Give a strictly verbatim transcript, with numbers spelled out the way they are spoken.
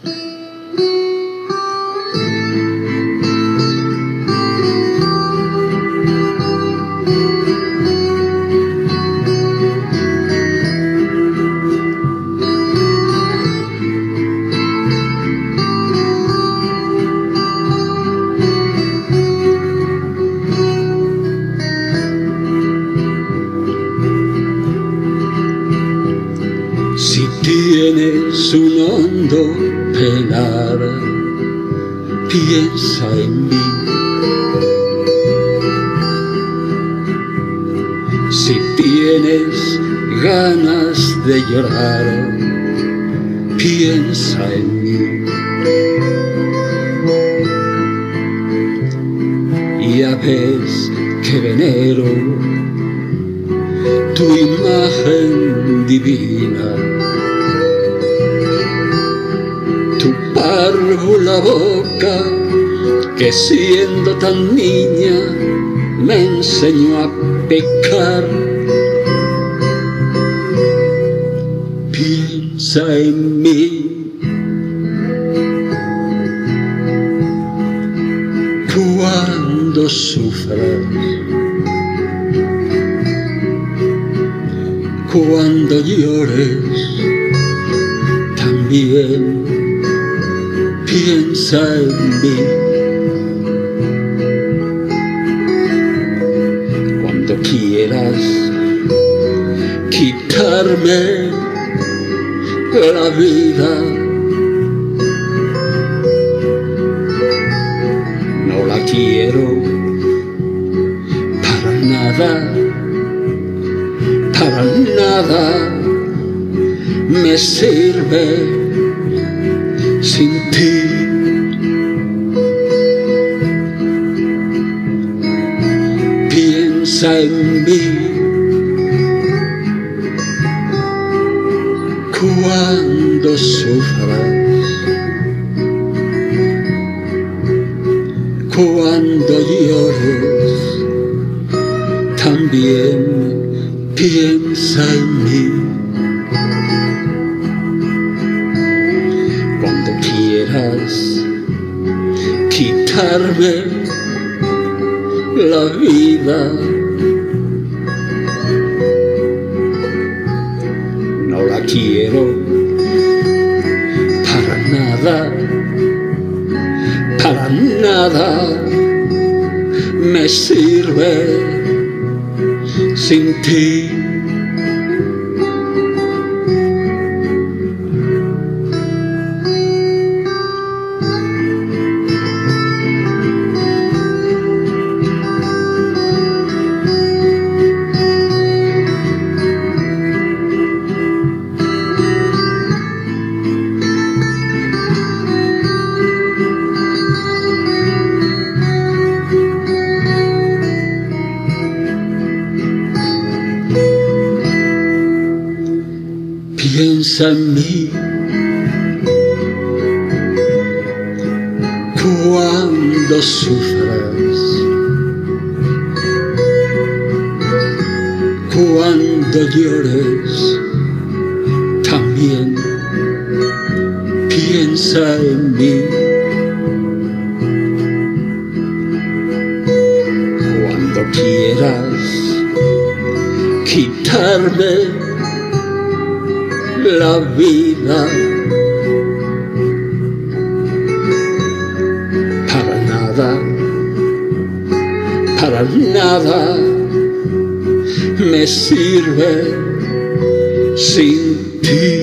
Si tienes un hondo penar, piensa en mí. Si tienes ganas de llorar, piensa en mí. Ya ves que venero tu imagen divina, tu párvula boca que siendo tan niña me enseñó a pecar. Piensa en mí cuando sufras, cuando llores, también piensa en mí. Cuando quieras quitarme la vida, no la quiero para nada. Para nada me sirve sin ti. Piensa en mí cuando sufras, cuando llores, también piensa en mí. Cuando quieras quitarme la vida, no la quiero para nada, para nada me sirve sin ti. Piensa en mí cuando sufras, cuando llores, también piensa en mí. Cuando quieras quitarme la vida, para nada, para nada me sirve sin ti.